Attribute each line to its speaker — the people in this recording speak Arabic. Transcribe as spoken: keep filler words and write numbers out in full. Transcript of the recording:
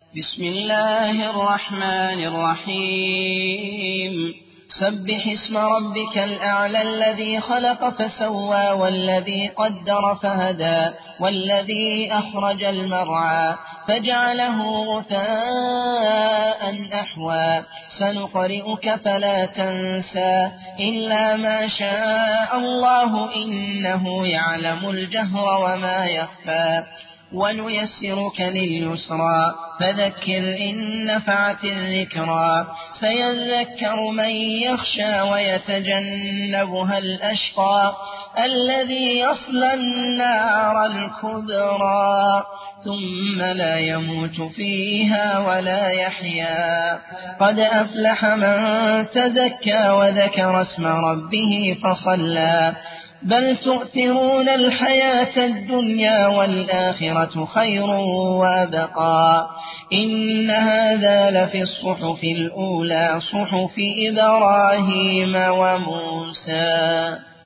Speaker 1: بسم الله الرحمن الرحيم سبح اسم ربك الأعلى الذي خلق فسوى والذي قدر فهدى والذي أخرج المرعى فجعله غثاء أحوى سنقرئك فلا تنسى إلا ما شاء الله إنه يعلم الجهر وما يخفى ونيسرك لليسرى فذكر إن نفعت الذكرى سيذكر من يخشى ويتجنبها الأشقى الذي يصلى النار الكبرى ثم لا يموت فيها ولا يحيا قد أفلح من تزكى وذكر اسم ربه فصلى بل تؤثرون الحياة الدنيا والآخرة خير وأبقى إن هذا لفي الصحف الأولى صحف إبراهيم وموسى.